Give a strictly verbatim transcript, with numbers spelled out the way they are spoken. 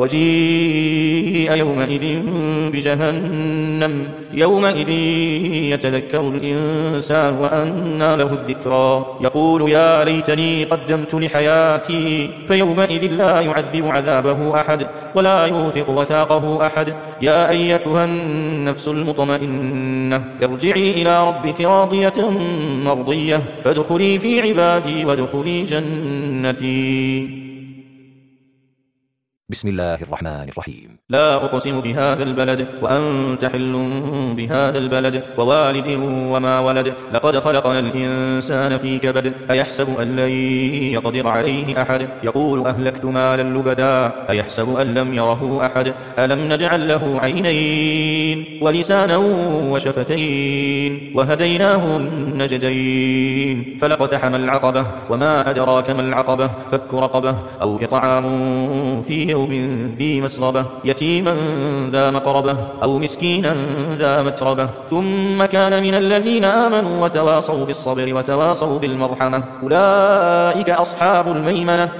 وجيء يومئذ بجهنم يومئذ يتذكر الإنسان وأنى له الذكرى يقول يا ليتني قدمت لحياتي فيومئذ لا يعذب عذابه أحد ولا يوثق وثاقه أحد. يا أيتها النفس المطمئنة ارجعي إلى ربك راضية مرضية فادخلي في عبادي وادخلي جنتي. بسم الله الرحمن الرحيم. لا أقسم بهذا البلد وأنت حل بهذا البلد ووالد وما ولد لقد خلقنا الإنسان في كبد أيحسب أن لن يقدر عليه أحد يقول أهلكت مالا لبدا أيحسب أن لم يره أحد ألم نجعل له عينين ولسانا وشفتين وهديناه النجدين فلاقتحم العقبة وما أدراك ما العقبة فك رقبة أو إطعام في يوم ذي مسغبة يتيما ذا مقربة أو مسكينا ذا متربة ثم كان من الذين آمنوا وتواصوا بالصبر وتواصوا بالمرحمة أولئك أصحاب الميمنة